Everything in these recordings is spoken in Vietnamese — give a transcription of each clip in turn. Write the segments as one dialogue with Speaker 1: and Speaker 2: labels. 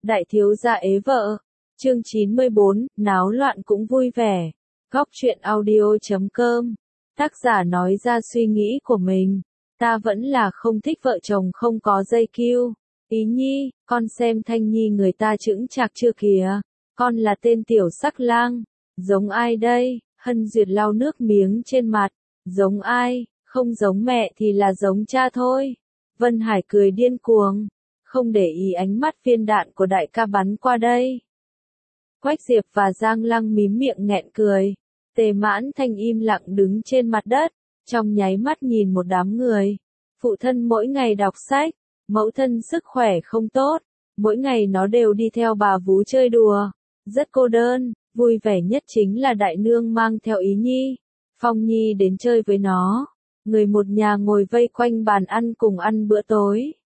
Speaker 1: Đại thiếu gia ế vợ. Chương 94, náo loạn cũng vui vẻ. Góc truyện audio.com. Tác giả nói ra suy nghĩ của mình. Ta vẫn là không thích vợ chồng không có dây cưu. Ý Nhi, con xem Thanh Nhi người ta chững chạc chưa kìa. Con là tên tiểu sắc lang. Giống ai đây? Hân Duyệt lau nước miếng trên mặt. Giống ai? Không giống mẹ thì là giống cha thôi. Vân Hải cười điên cuồng. Không để ý ánh mắt viên đạn của đại ca bắn qua đây. Quách Diệp và Giang Lăng mím miệng nghẹn cười. Tề Mãn Thanh im lặng đứng trên mặt đất, trong nháy mắt nhìn một đám người. Phụ thân mỗi ngày đọc sách, mẫu thân sức khỏe không tốt, mỗi ngày nó đều đi theo bà vú chơi đùa, rất cô đơn, vui vẻ nhất chính là đại nương mang theo Ý Nhi, Phong Nhi đến chơi với nó. Người một nhà ngồi vây quanh bàn ăn cùng ăn bữa tối.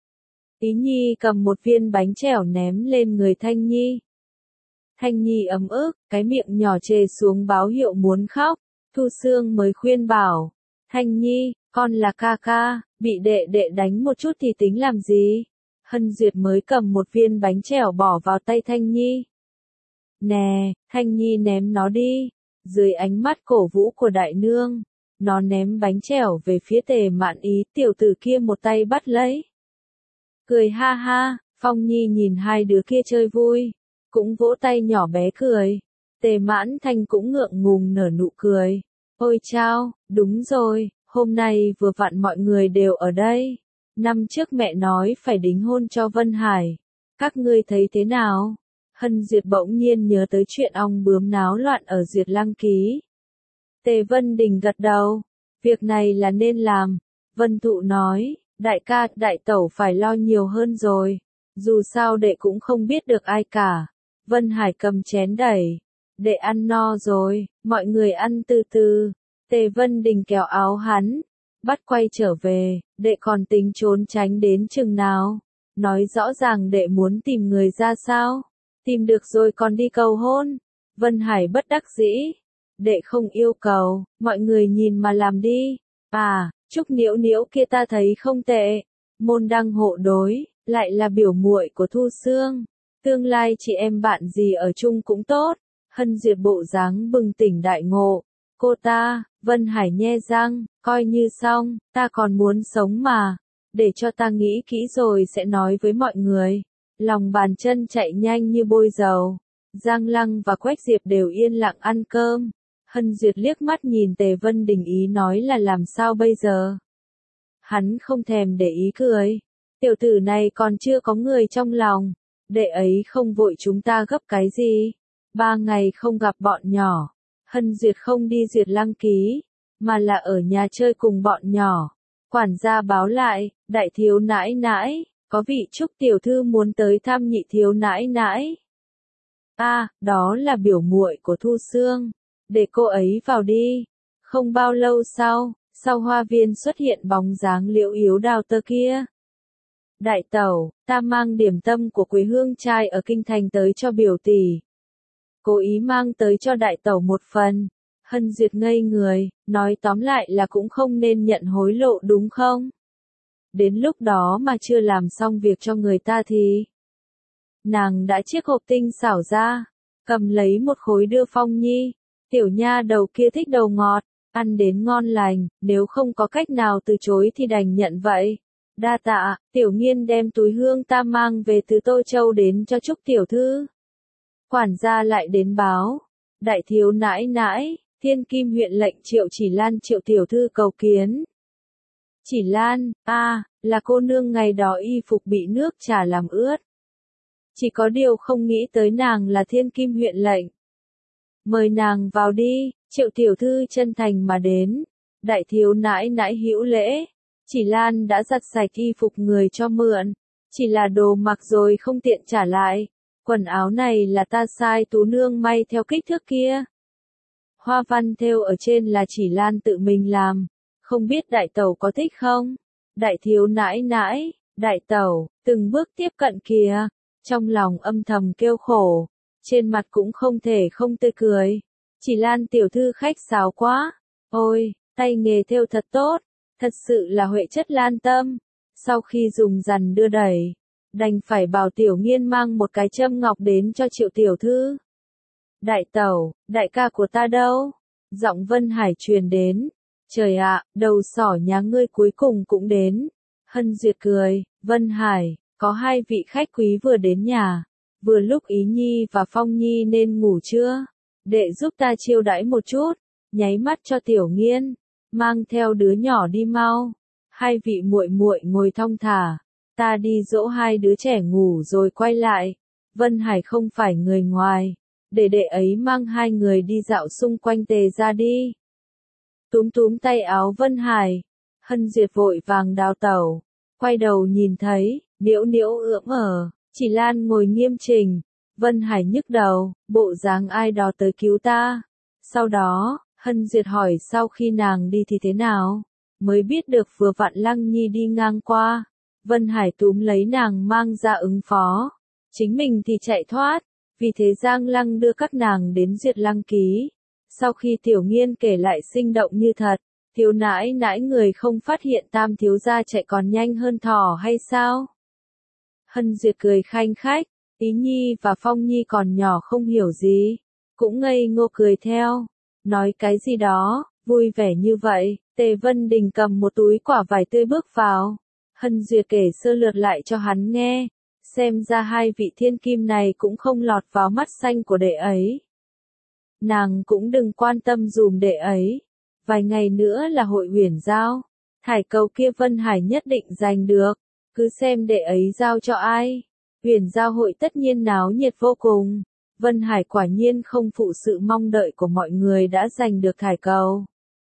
Speaker 1: Ý Nhi cầm một viên bánh trẻo ném lên người Thanh Nhi. Thanh Nhi ấm ức, cái miệng nhỏ chề xuống báo hiệu muốn khóc. Thu Sương mới khuyên bảo. Thanh Nhi, con là ca ca, bị đệ đệ đánh một chút thì tính làm gì? Hân Duyệt mới cầm một viên bánh trẻo bỏ vào tay Thanh Nhi. Nè, Thanh Nhi ném nó đi. Dưới ánh mắt cổ vũ của đại nương, nó ném bánh trẻo về phía Tề Mạn Ý, tiểu tử kia một tay bắt lấy. Cười ha ha, Phong Nhi nhìn hai đứa kia chơi vui, cũng vỗ tay nhỏ bé cười. Tề Mãn Thanh cũng ngượng ngùng nở nụ cười. Ôi chao, đúng rồi, hôm nay vừa vặn mọi người đều ở đây. Năm trước mẹ nói phải đính hôn cho Vân Hải. Các ngươi thấy thế nào? Hân Duyệt bỗng nhiên nhớ tới chuyện ong bướm náo loạn ở Duyệt Lăng Ký. Tề Vân Đình gật đầu. Việc này là nên làm. Vân Thụ nói, đại ca, đại tẩu phải lo nhiều hơn rồi. Dù sao đệ cũng không biết được ai cả. Vân Hải cầm chén đẩy. Đệ ăn no rồi, mọi người ăn từ từ. Tề Vân Đình kéo áo hắn. Bắt quay trở về, đệ còn tính trốn tránh đến chừng nào. Nói rõ ràng đệ muốn tìm người ra sao. Tìm được rồi còn đi cầu hôn. Vân Hải bất đắc dĩ. Đệ không yêu cầu, mọi người nhìn mà làm đi. À, Trúc Niễu Niễu kia ta thấy không tệ. Môn đăng hộ đối, lại là biểu muội của Thu Sương. Tương lai chị em bạn gì ở chung cũng tốt. Hân Duyệt bộ dáng bừng tỉnh đại ngộ. Cô ta, Vân Hải nhe răng, coi như xong, ta còn muốn sống mà. Để cho ta nghĩ kỹ rồi sẽ nói với mọi người. Lòng bàn chân chạy nhanh như bôi dầu. Giang Lăng và Quách Diệp đều yên lặng ăn cơm. Hân Duyệt liếc mắt nhìn Tề Vân Đình ý nói là làm sao bây giờ. Hắn không thèm để ý cười. Tiểu tử này còn chưa có người trong lòng. Đệ ấy không vội chúng ta gấp cái gì. 3 ngày không gặp bọn nhỏ. Hân Duyệt không đi Duyệt Lăng Ký, mà là ở nhà chơi cùng bọn nhỏ. Quản gia báo lại, đại thiếu nãi nãi, có vị Trúc tiểu thư muốn tới thăm nhị thiếu nãi nãi. À, đó là biểu muội của Thu Sương. Để cô ấy vào đi. Không bao lâu sau hoa viên xuất hiện bóng dáng Liễu Yếu Đào Tơ kia. Đại tẩu, ta mang điểm tâm của Quế Hương trai ở kinh thành tới cho biểu tỷ. Cố ý mang tới cho đại tẩu một phần. Hân Duyệt ngây người, nói tóm lại là cũng không nên nhận hối lộ đúng không? Đến lúc đó mà chưa làm xong việc cho người ta thì... Nàng đã chiếc hộp tinh xảo ra, cầm lấy một khối đưa Phong Nhi. Tiểu nha đầu kia thích đầu ngọt, ăn đến ngon lành, nếu không có cách nào từ chối thì đành nhận vậy. Đa tạ, Tiểu Nghiên đem túi hương ta mang về từ Tô Châu đến cho Trúc tiểu thư. Quản gia lại đến báo. Đại thiếu nãi nãi, Thiên Kim huyện lệnh Triệu Chỉ Lan Triệu tiểu thư cầu kiến. Chỉ Lan, là cô nương ngày đó y phục bị nước trà làm ướt. Chỉ có điều không nghĩ tới nàng là Thiên Kim huyện lệnh. Mời nàng vào đi, Triệu tiểu thư chân thành mà đến. Đại thiếu nãi nãi hữu lễ. Chỉ Lan đã giặt sạch y phục người cho mượn. Chỉ là đồ mặc rồi không tiện trả lại. Quần áo này là ta sai Tú nương may theo kích thước kia. Hoa văn thêu ở trên là Chỉ Lan tự mình làm. Không biết đại tẩu có thích không? Đại thiếu nãi nãi, đại tẩu, từng bước tiếp cận kìa. Trong lòng âm thầm kêu khổ. Trên mặt cũng không thể không tươi cười. Chỉ Lan tiểu thư khách sáo quá. Ôi, tay nghề thêu thật tốt. Thật sự là huệ chất lan tâm. Sau khi dùng dằn đưa đẩy, đành phải bảo Tiểu Nghiên mang một cái châm ngọc đến cho Triệu tiểu thư. Đại tẩu, đại ca của ta đâu? Giọng Vân Hải truyền đến. Trời ạ, đầu sỏ nhà ngươi cuối cùng cũng đến. Hân Duyệt cười, Vân Hải, có hai vị khách quý vừa đến nhà. Vừa lúc Ý Nhi và Phong Nhi nên ngủ chưa? Đệ giúp ta chiêu đãi một chút, nháy mắt cho Tiểu Nghiên, mang theo đứa nhỏ đi mau. Hai vị muội muội ngồi thong thả, ta đi dỗ hai đứa trẻ ngủ rồi quay lại. Vân Hải không phải người ngoài, để đệ ấy mang hai người đi dạo xung quanh Tề ra đi. Túm túm tay áo Vân Hải, Hân Duyệt vội vàng đào tẩu, quay đầu nhìn thấy, Liễu Liễu ưỡm Chỉ Lan ngồi nghiêm chỉnh. Vân Hải nhức đầu, bộ dáng ai đó tới cứu ta. Sau đó, Hân Duyệt hỏi sau khi nàng đi thì thế nào, mới biết được vừa vặn Lăng Nhi đi ngang qua. Vân Hải túm lấy nàng mang ra ứng phó, chính mình thì chạy thoát, vì thế Giang Lăng đưa các nàng đến Duyệt Lăng ký. Sau khi Tiểu Nghiên kể lại sinh động như thật, thiếu nãi nãi người không phát hiện Tam thiếu gia chạy còn nhanh hơn thỏ hay sao? Hân Duyệt cười khanh khách, Ý Nhi và Phong Nhi còn nhỏ không hiểu gì, cũng ngây ngô cười theo, nói cái gì đó, vui vẻ như vậy. Tề Vân Đình cầm một túi quả vải tươi bước vào, Hân Duyệt kể sơ lược lại cho hắn nghe, xem ra hai vị thiên kim này cũng không lọt vào mắt xanh của đệ ấy. Nàng cũng đừng quan tâm dùm đệ ấy, vài ngày nữa là hội huyền giao, thải cầu kia Vân Hải nhất định giành được, cứ xem đệ ấy giao cho ai. Huyền giao hội tất nhiên náo nhiệt vô cùng, Vân Hải quả nhiên không phụ sự mong đợi của mọi người đã giành được thải cầu.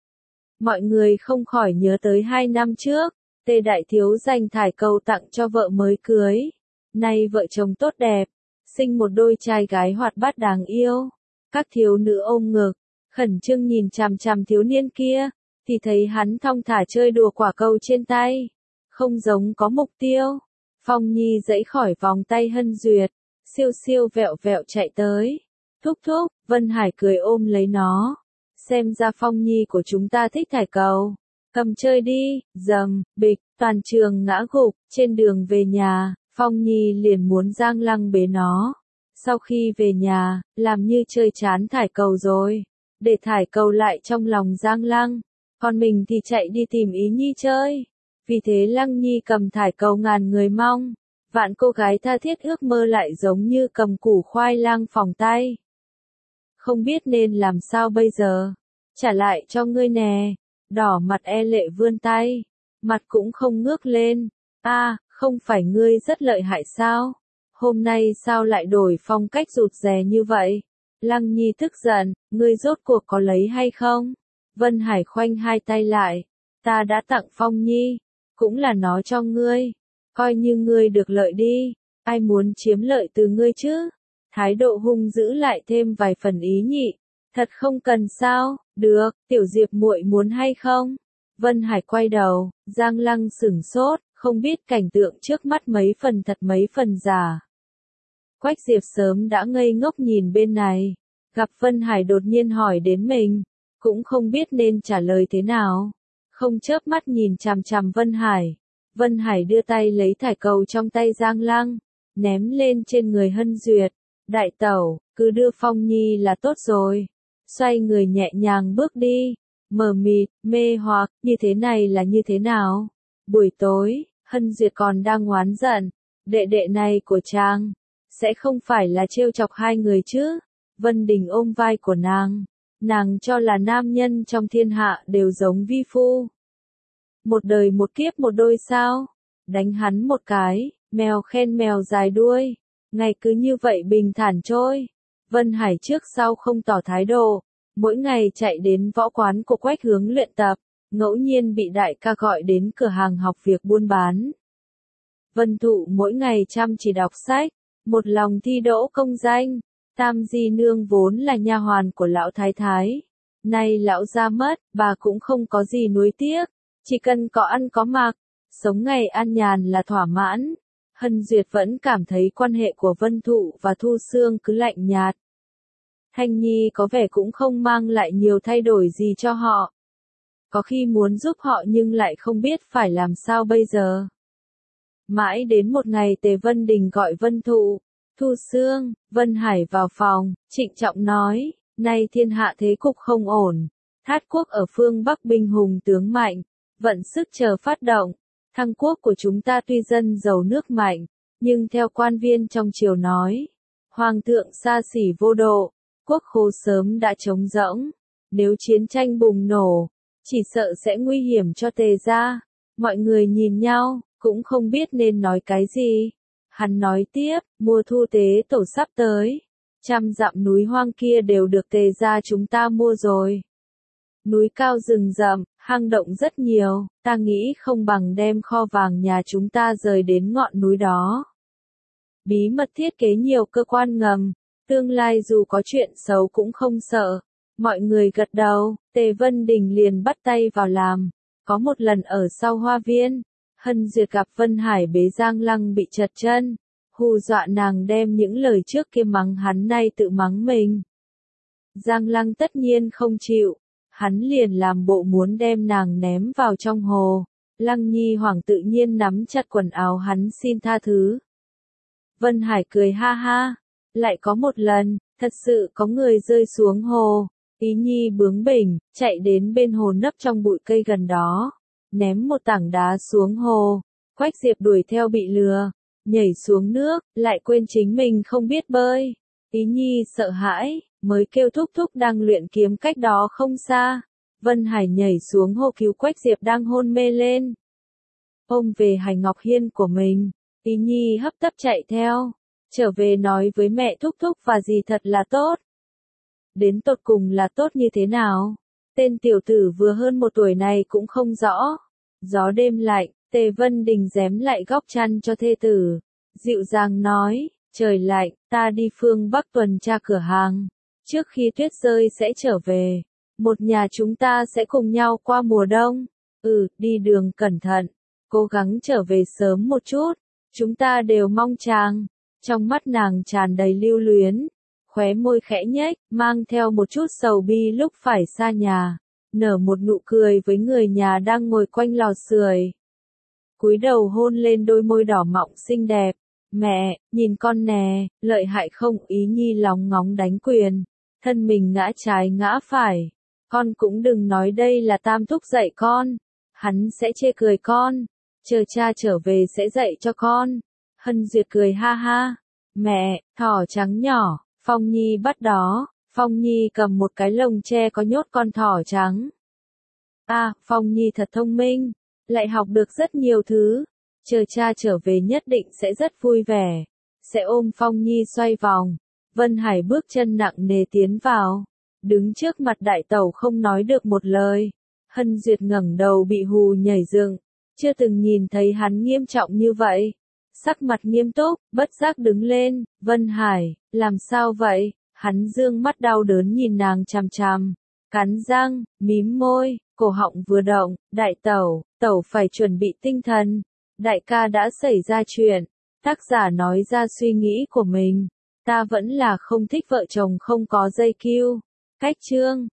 Speaker 1: Mọi người không khỏi nhớ tới 2 năm trước, Tề đại thiếu dành thải cầu tặng cho vợ mới cưới. Nay vợ chồng tốt đẹp, sinh một đôi trai gái hoạt bát đáng yêu. Các thiếu nữ ôm ngực, khẩn trương nhìn chằm chằm thiếu niên kia, thì thấy hắn thong thả chơi đùa quả cầu trên tay, không giống có mục tiêu. Phong Nhi giãy khỏi vòng tay Hân Duyệt, siêu siêu vẹo vẹo chạy tới. Thúc thúc, Vân Hải cười ôm lấy nó. Xem ra Phong Nhi của chúng ta thích thải cầu. Cầm chơi đi, dầm, bịch, toàn trường ngã gục. Trên đường về nhà, Phong Nhi liền muốn Giang Lăng bế nó. Sau khi về nhà, làm như chơi chán thải cầu rồi, để thải cầu lại trong lòng Giang Lăng. Còn mình thì chạy đi tìm Ý Nhi chơi. Vì thế Lăng Nhi cầm thải cầu ngàn người mong, vạn cô gái tha thiết ước mơ lại giống như cầm củ khoai lang phòng tay. Không biết nên làm sao bây giờ, trả lại cho ngươi nè, đỏ mặt e lệ vươn tay, mặt cũng không ngước lên, không phải ngươi rất lợi hại sao, hôm nay sao lại đổi phong cách rụt rè như vậy? Lăng Nhi tức giận, ngươi rốt cuộc có lấy hay không? Vân Hải khoanh hai tay lại, ta đã tặng Phong Nhi, cũng là nó cho ngươi, coi như ngươi được lợi đi, ai muốn chiếm lợi từ ngươi chứ? Thái độ hung dữ lại thêm vài phần ý nhị, thật không cần sao, được, Tiểu Diệp muội muốn hay không? Vân Hải quay đầu, Giang Lăng sửng sốt, không biết cảnh tượng trước mắt mấy phần thật mấy phần giả. Quách Diệp sớm đã ngây ngốc nhìn bên này, gặp Vân Hải đột nhiên hỏi đến mình, cũng không biết nên trả lời thế nào. Không chớp mắt nhìn chằm chằm Vân Hải. Vân Hải đưa tay lấy thải cầu trong tay Giang Lăng, ném lên trên người Hân Duyệt. Đại tẩu, cứ đưa Phong Nhi là tốt rồi. Xoay người nhẹ nhàng bước đi, mờ mịt, mê hoặc, như thế này là như thế nào? Buổi tối, Hân Duyệt còn đang oán giận, đệ đệ này của chàng, sẽ không phải là trêu chọc hai người chứ? Vân Đình ôm vai của nàng cho là nam nhân trong thiên hạ đều giống vi phu. Một đời một kiếp một đôi sao? Đánh hắn một cái, mèo khen mèo dài đuôi. Ngày cứ như vậy bình thản trôi. Vân Hải trước sau không tỏ thái độ, mỗi ngày chạy đến võ quán của Quách Hướng luyện tập, ngẫu nhiên bị đại ca gọi đến cửa hàng học việc buôn bán. Vân Thụ mỗi ngày chăm chỉ đọc sách, một lòng thi đỗ công danh. Tam Di Nương vốn là nha hoàn của lão thái thái, nay lão ra mất, bà cũng không có gì nuối tiếc, chỉ cần có ăn có mặc, sống ngày an nhàn là thỏa mãn. Hân Duyệt vẫn cảm thấy quan hệ của Vân Thụ và Thu Xương cứ lạnh nhạt. Thanh Nhi có vẻ cũng không mang lại nhiều thay đổi gì cho họ. Có khi muốn giúp họ nhưng lại không biết phải làm sao bây giờ. Mãi đến một ngày Tề Vân Đình gọi Vân Thụ, Thu Sương, Vân Hải vào phòng, trịnh trọng nói, nay thiên hạ thế cục không ổn, Thát quốc ở phương Bắc binh hùng tướng mạnh, vận sức chờ phát động, Thăng quốc của chúng ta tuy dân giàu nước mạnh, nhưng theo quan viên trong triều nói, Hoàng thượng xa xỉ vô độ, quốc khố sớm đã trống rỗng, nếu chiến tranh bùng nổ, chỉ sợ sẽ nguy hiểm cho Tề gia. Mọi người nhìn nhau, cũng không biết nên nói cái gì. Hắn nói tiếp, mùa thu tế tổ sắp tới, 100 dặm núi hoang kia đều được Tề gia chúng ta mua rồi. Núi cao rừng rậm, hang động rất nhiều, ta nghĩ không bằng đem kho vàng nhà chúng ta rời đến ngọn núi đó. Bí mật thiết kế nhiều cơ quan ngầm, tương lai dù có chuyện xấu cũng không sợ. Mọi người gật đầu, Tề Vân Đình liền bắt tay vào làm. Có một lần ở sau hoa viên, Hân Duyệt gặp Vân Hải bế Giang Lăng bị trật chân, hù dọa nàng đem những lời trước kia mắng hắn nay tự mắng mình. Giang Lăng tất nhiên không chịu, hắn liền làm bộ muốn đem nàng ném vào trong hồ. Lăng Nhi Hoàng tự nhiên nắm chặt quần áo hắn xin tha thứ. Vân Hải cười ha ha, lại có một lần, thật sự có người rơi xuống hồ. Ý Nhi bướng bỉnh, chạy đến bên hồ nấp trong bụi cây gần đó, ném một tảng đá xuống hồ. Quách Diệp đuổi theo bị lừa, nhảy xuống nước, lại quên chính mình không biết bơi. Ý Nhi sợ hãi, mới kêu thúc thúc đang luyện kiếm cách đó không xa. Vân Hải nhảy xuống hồ cứu Quách Diệp đang hôn mê lên. Ôm về Hải Ngọc Hiên của mình, Ý Nhi hấp tấp chạy theo, trở về nói với mẹ thúc thúc và dì thật là tốt. Đến tột cùng là tốt như thế nào? Tên tiểu tử vừa hơn 1 tuổi này cũng không rõ. Gió đêm lạnh, Tề Vân Đình rém lại góc chăn cho thê tử. Dịu dàng nói, trời lạnh, ta đi phương Bắc tuần tra cửa hàng. Trước khi tuyết rơi sẽ trở về. Một nhà chúng ta sẽ cùng nhau qua mùa đông. Đi đường cẩn thận. Cố gắng trở về sớm một chút. Chúng ta đều mong chàng. Trong mắt nàng tràn đầy lưu luyến. Khóe môi khẽ nhếch, mang theo một chút sầu bi lúc phải xa nhà, nở một nụ cười với người nhà đang ngồi quanh lò sưởi. Cúi đầu hôn lên đôi môi đỏ mọng xinh đẹp. Mẹ, nhìn con nè, lợi hại không? Ý Nhi lóng ngóng đánh quyền, thân mình ngã trái ngã phải. Con cũng đừng nói đây là Tam thúc dạy con, hắn sẽ chê cười con, chờ cha trở về sẽ dạy cho con. Hân Duyệt cười ha ha, mẹ, thỏ trắng nhỏ. Phong Nhi bắt đó, Phong Nhi cầm một cái lồng tre có nhốt con thỏ trắng. Phong Nhi thật thông minh, lại học được rất nhiều thứ. Chờ cha trở về nhất định sẽ rất vui vẻ, sẽ ôm Phong Nhi xoay vòng. Vân Hải bước chân nặng nề tiến vào, đứng trước mặt đại tẩu không nói được một lời. Hân Duyệt ngẩng đầu bị hù nhảy dựng, chưa từng nhìn thấy hắn nghiêm trọng như vậy. Sắc mặt nghiêm túc, bất giác đứng lên, Vân Hải, làm sao vậy? Hắn dương mắt đau đớn nhìn nàng chằm chằm, cắn răng, mím môi, cổ họng vừa động, đại tẩu, tẩu phải chuẩn bị tinh thần, đại ca đã xảy ra chuyện. Tác giả nói ra suy nghĩ của mình, ta vẫn là không thích vợ chồng không có dây cưu. Cách chương